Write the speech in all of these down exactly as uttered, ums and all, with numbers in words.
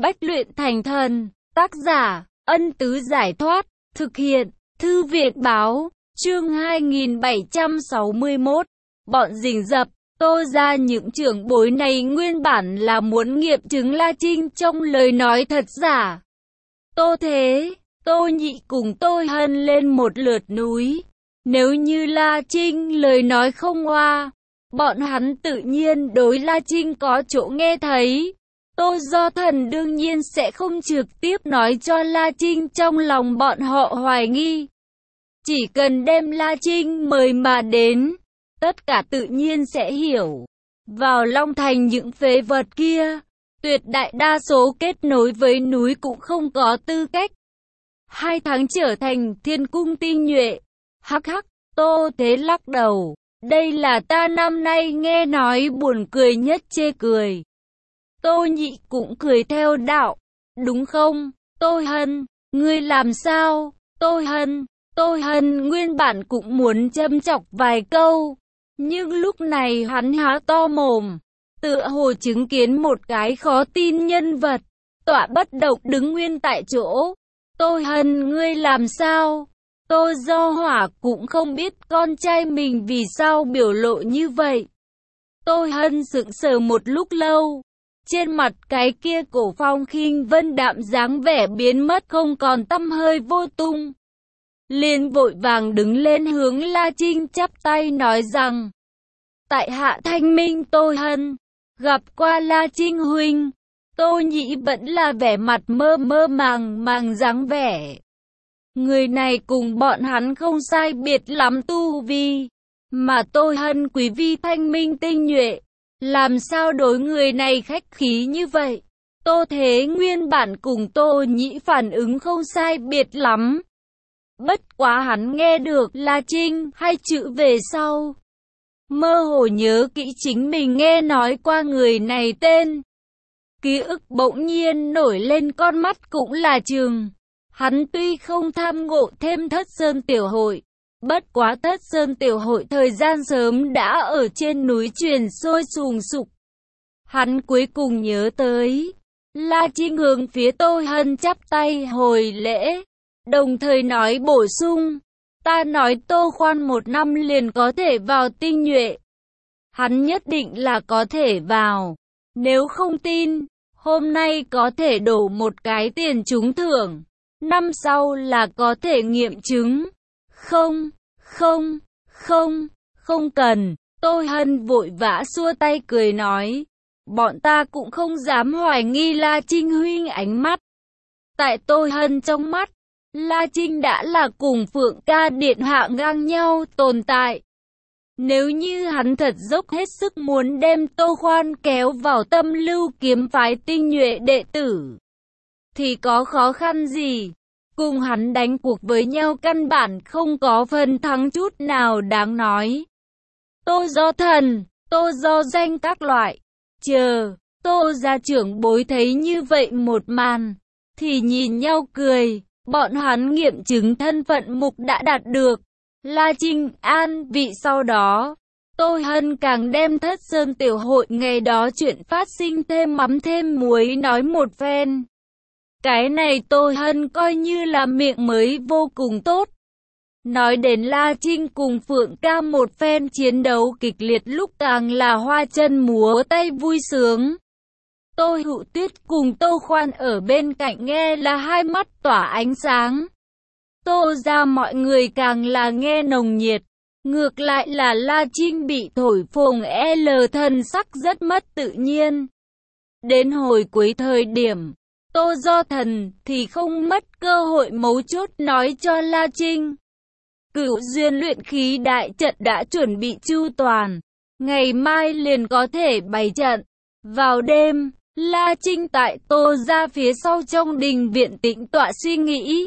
Bách luyện thành thần. Tác giả, Ân Tứ Giải Thoát. Thực hiện, Thư viện Báo. Chương hai nghìn bảy trăm sáu mươi mốt. Bọn rình rập. Tô ra những trưởng bối này nguyên bản là muốn nghiệm chứng La Trinh trong lời nói thật giả. Tô Thế, Tô Nhị cùng Tô Hân lên một lượt núi. Nếu như La Trinh lời nói không oa, bọn hắn tự nhiên đối La Trinh có chỗ nghe thấy. Tô Do Thần đương nhiên sẽ không trực tiếp nói cho La Trinh trong lòng bọn họ hoài nghi. Chỉ cần đem La Trinh mời mà đến, tất cả tự nhiên sẽ hiểu. Vào Long Thành những phế vật kia, tuyệt đại đa số kết nối với núi cũng không có tư cách. Hai tháng trở thành thiên cung tinh nhuệ. Hắc hắc, Tô Thế lắc đầu. Đây là ta năm nay nghe nói buồn cười nhất chê cười. Tô Nhị cũng cười theo đạo. Đúng không, Tô Hân, ngươi làm sao? Tô Hân, Tô Hân nguyên bản cũng muốn châm chọc vài câu. Nhưng lúc này hắn há to mồm, tựa hồ chứng kiến một cái khó tin nhân vật, tọa bất động đứng nguyên tại chỗ. Tô Hân ngươi làm sao? Tô Do Hỏa cũng không biết con trai mình vì sao biểu lộ như vậy. Tô Hân sững sờ một lúc lâu, trên mặt cái kia cổ phong khinh vân đạm dáng vẻ biến mất không còn tăm hơi vô tung. Liền vội vàng đứng lên hướng La Trinh chắp tay nói rằng: tại hạ thanh minh Tô Hân, gặp qua La Trinh huynh. Tô Nhị vẫn là vẻ mặt mơ mơ màng màng dáng vẻ. Người này cùng bọn hắn không sai biệt lắm tu vi, mà Tô Hân quý vi thanh minh tinh nhuệ, làm sao đối người này khách khí như vậy? Tô Thế nguyên bản cùng Tô Nhị phản ứng không sai biệt lắm. Bất quá hắn nghe được La Trinh hai chữ về sau, mơ hồ nhớ kỹ chính mình nghe nói qua người này tên. Ký ức bỗng nhiên nổi lên, con mắt cũng là trừng. Hắn tuy không tham ngộ thêm Thất Sơn Tiểu Hội, bất quá Thất Sơn Tiểu Hội thời gian sớm đã ở trên núi truyền sôi sùng sục. Hắn cuối cùng nhớ tới, La Trinh hướng phía Tô Hân chắp tay hồi lễ, đồng thời nói bổ sung: ta nói Tô khoan một năm liền có thể vào tinh nhuệ. Hắn nhất định là có thể vào. Nếu không tin, hôm nay có thể đổ một cái tiền trúng thưởng. Năm sau là có thể nghiệm chứng. Không, không, không, không cần. Tô Hân vội vã xua tay cười nói: bọn ta cũng không dám hoài nghi La Trinh huynh ánh mắt. Tại Tô Hân trong mắt, La Trinh đã là cùng Phượng Ca Điện hạ ngang nhau tồn tại. Nếu như hắn thật dốc hết sức muốn đem Tô Khoan kéo vào Tâm Lưu kiếm phái tinh nhuệ đệ tử, thì có khó khăn gì? Cùng hắn đánh cuộc với nhau căn bản không có phần thắng chút nào đáng nói. Tô Do Thần, Tô Do Danh các loại. Chờ, Tô gia trưởng bối thấy như vậy một màn, thì nhìn nhau cười. Bọn hắn nghiệm chứng thân phận mục đã đạt được. La Trinh an vị sau đó, Tô Hân càng đem Thất Sơn Tiểu Hội ngày đó chuyện phát sinh thêm mắm thêm muối nói một phen. Cái này Tô Hân coi như là miệng mới vô cùng tốt. Nói đến La Trinh cùng Phượng Ca một phen chiến đấu kịch liệt lúc càng là hoa chân múa tay vui sướng. Tô Hữu Tuyết cùng Tô Khoan ở bên cạnh nghe là hai mắt tỏa ánh sáng. Tô ra mọi người càng là nghe nồng nhiệt. Ngược lại là La Trinh bị thổi phồng L thân sắc rất mất tự nhiên. Đến hồi cuối thời điểm, Tô Do Thần thì không mất cơ hội mấu chốt nói cho La Trinh. Cửu duyên luyện khí đại trận đã chuẩn bị chu toàn, ngày mai liền có thể bày trận. Vào đêm, La Trinh tại Tô ra phía sau trong đình viện tĩnh tọa suy nghĩ.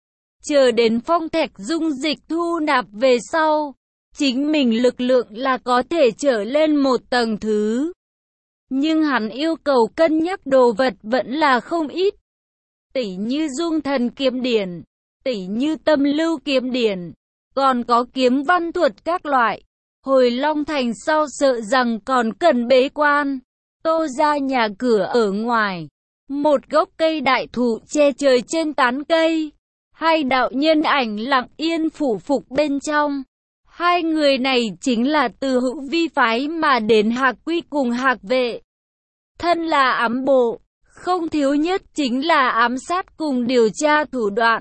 Chờ đến phong thạch dung dịch thu nạp về sau, chính mình lực lượng là có thể trở lên một tầng thứ. Nhưng hắn yêu cầu cân nhắc đồ vật vẫn là không ít. Tỉ như dung thần kiếm điển, tỉ như tâm lưu kiếm điển, còn có kiếm văn thuật các loại. Hồi Long Thành sau sợ rằng còn cần bế quan. Tô ra nhà cửa ở ngoài, Một gốc cây đại thụ che trời trên tán cây. Hai đạo nhân ảnh lặng yên phủ phục bên trong. Hai người này chính là từ Hữu Vi phái mà đến Hạc Quy cùng Hạc Vệ. Thân là ám bộ, không thiếu nhất chính là ám sát cùng điều tra thủ đoạn.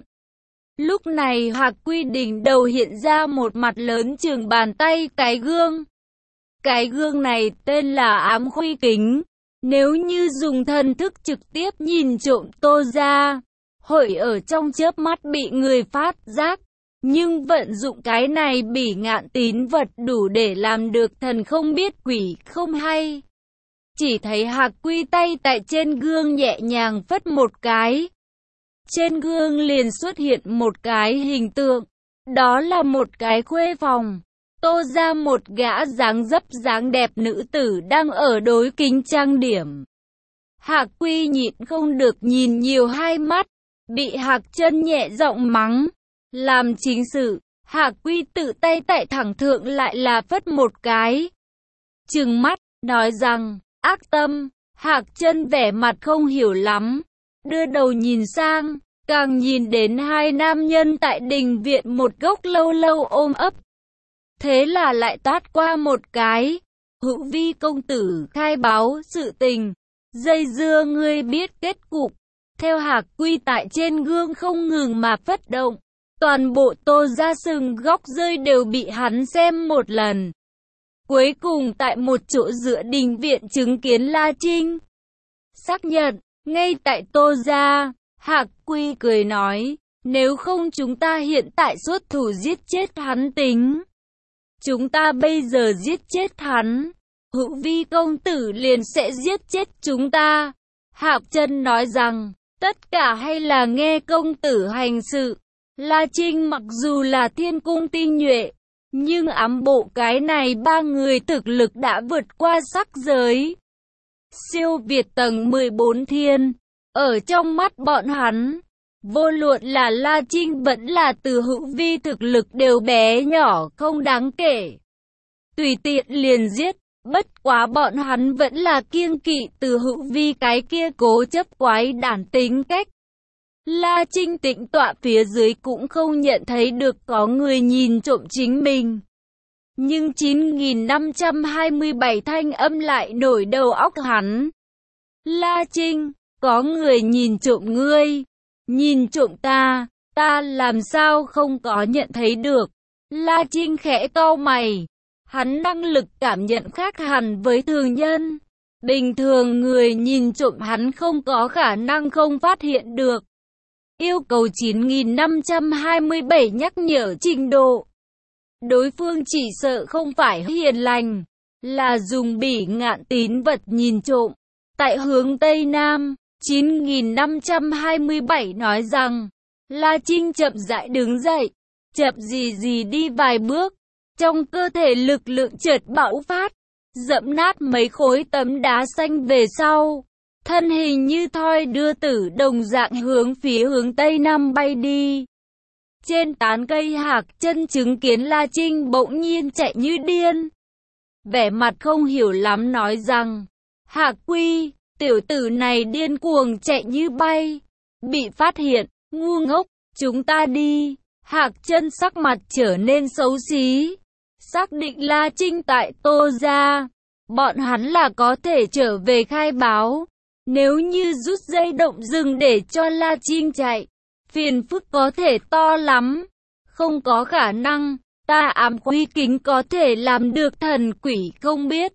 Lúc này Hạc Quy đỉnh đầu hiện ra một mặt lớn chừng bàn tay cái gương. Cái gương này tên là ám khuy kính. Nếu như dùng thần thức trực tiếp nhìn trộm Tô gia, hội ở trong chớp mắt bị người phát giác. Nhưng vận dụng cái này bỉ ngạn tín vật đủ để làm được thần không biết quỷ không hay. Chỉ thấy Hạc Quy tay tại trên gương nhẹ nhàng phất một cái. Trên gương liền xuất hiện một cái hình tượng. Đó là một cái khuê phòng. Tô ra một gã dáng dấp dáng đẹp nữ tử đang ở đối kính trang điểm. Hạc Quy nhịn không được nhìn nhiều hai mắt. Bị Hạc Chân nhẹ giọng mắng. Làm chính sự, Hạc Quy tự tay tại thẳng thượng lại là phất một cái. Trừng mắt, nói rằng, ác tâm. Hạc Chân vẻ mặt không hiểu lắm. Đưa đầu nhìn sang, càng nhìn đến hai nam nhân tại đình viện một gốc lâu lâu ôm ấp. Thế là lại tát qua một cái. Hữu Vi công tử khai báo sự tình. Dây dưa ngươi biết kết cục. Theo Hạc Quy tại trên gương không ngừng mà phất động. Toàn bộ Tô ra sừng góc rơi đều bị hắn xem một lần. Cuối cùng tại một chỗ giữa đình viện chứng kiến La Trinh. Xác nhận, ngay tại Tô ra, Hạc Quy cười nói, nếu không chúng ta hiện tại xuất thủ giết chết hắn tính. Chúng ta bây giờ giết chết hắn, Hữu Vi công tử liền sẽ giết chết chúng ta. Hạc Chân nói rằng, tất cả hay là nghe công tử hành sự. La Trinh mặc dù là thiên cung tinh nhuệ, nhưng ám bộ cái này ba người thực lực đã vượt qua sắc giới. Siêu việt tầng mười bốn thiên, ở trong mắt bọn hắn, vô luận là La Trinh vẫn là Từ Hữu Vi thực lực đều bé nhỏ không đáng kể. Tùy tiện liền giết, bất quá bọn hắn vẫn là kiêng kỵ Từ Hữu Vi cái kia cố chấp quái đản tính cách. La Trinh tĩnh tọa phía dưới cũng không nhận thấy được có người nhìn trộm chính mình. Nhưng chín nghìn năm trăm hai mươi bảy thanh âm lại nổi đầu óc hắn. La Trinh, có người nhìn trộm ngươi, nhìn trộm ta, ta làm sao không có nhận thấy được. La Trinh khẽ cau mày, hắn năng lực cảm nhận khác hẳn với thường nhân. Bình thường người nhìn trộm hắn không có khả năng không phát hiện được. Yêu cầu chín nghìn năm trăm hai mươi bảy nhắc nhở trình độ. Đối phương chỉ sợ không phải hiền lành, là dùng bỉ ngạn tín vật nhìn trộm. Tại hướng Tây Nam, chín nghìn năm trăm hai mươi bảy nói rằng, La Trinh chậm rãi đứng dậy, chậm gì gì đi vài bước, trong cơ thể lực lượng chợt bạo phát, dẫm nát mấy khối tấm đá xanh về sau. Thân hình như thoi đưa tử đồng dạng hướng phía hướng Tây Nam bay đi. Trên tán cây Hạc Chân chứng kiến La Trinh bỗng nhiên chạy như điên. Vẻ mặt không hiểu lắm nói rằng, Hạc Quy, tiểu tử này điên cuồng chạy như bay. Bị phát hiện, ngu ngốc, chúng ta đi. Hạc Chân sắc mặt trở nên xấu xí. Xác định La Trinh tại Tô gia, bọn hắn là có thể trở về khai báo. Nếu như rút dây động rừng để cho La Trinh chạy, phiền phức có thể to lắm. Không có khả năng, ta ám quy kính có thể làm được thần quỷ không biết.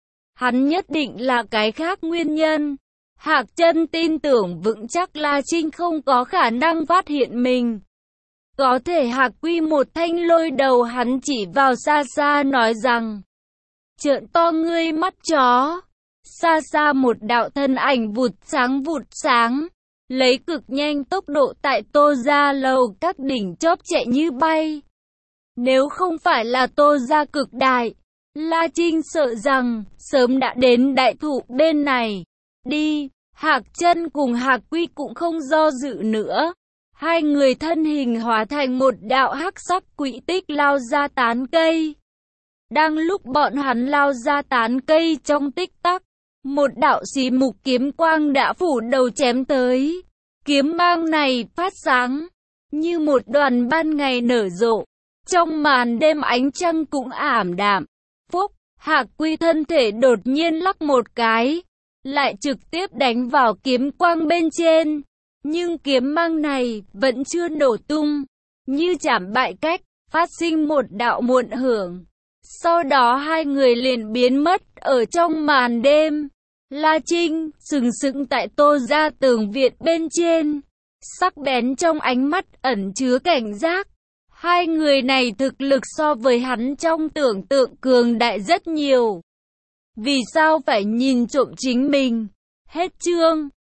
Hắn nhất định là cái khác nguyên nhân. Hạc Chân tin tưởng vững chắc La Trinh không có khả năng phát hiện mình. Có thể Hạc Quy một thanh lôi đầu hắn chỉ vào xa xa nói rằng, trợn to ngươi mắt chó. Xa xa một đạo thân ảnh vụt sáng vụt sáng, lấy cực nhanh tốc độ tại Tô gia lầu các đỉnh chóp chạy như bay. Nếu không phải là Tô gia cực đại, La Trinh sợ rằng sớm đã đến đại thụ bên này. Đi, Hạc Chân cùng Hạc Quy cũng không do dự nữa. Hai người thân hình hóa thành một đạo hắc sắc quỹ tích lao ra tán cây. Đang lúc bọn hắn lao ra tán cây trong tích tắc, một đạo xì mục kiếm quang đã phủ đầu chém tới. Kiếm mang này phát sáng như một đoàn ban ngày nở rộ. Trong màn đêm ánh trăng cũng ảm đạm. Phúc, Hạc Quy thân thể đột nhiên lắc một cái, lại trực tiếp đánh vào kiếm quang bên trên. Nhưng kiếm mang này vẫn chưa nổ tung, như chảm bại cách, phát sinh một đạo muộn hưởng. Sau đó hai người liền biến mất ở trong màn đêm. La Trinh sừng sững tại Tô gia tường viện bên trên, sắc bén trong ánh mắt ẩn chứa cảnh giác. Hai người này thực lực so với hắn trong tưởng tượng cường đại rất nhiều. Vì sao phải nhìn trộm chính mình? Hết chương.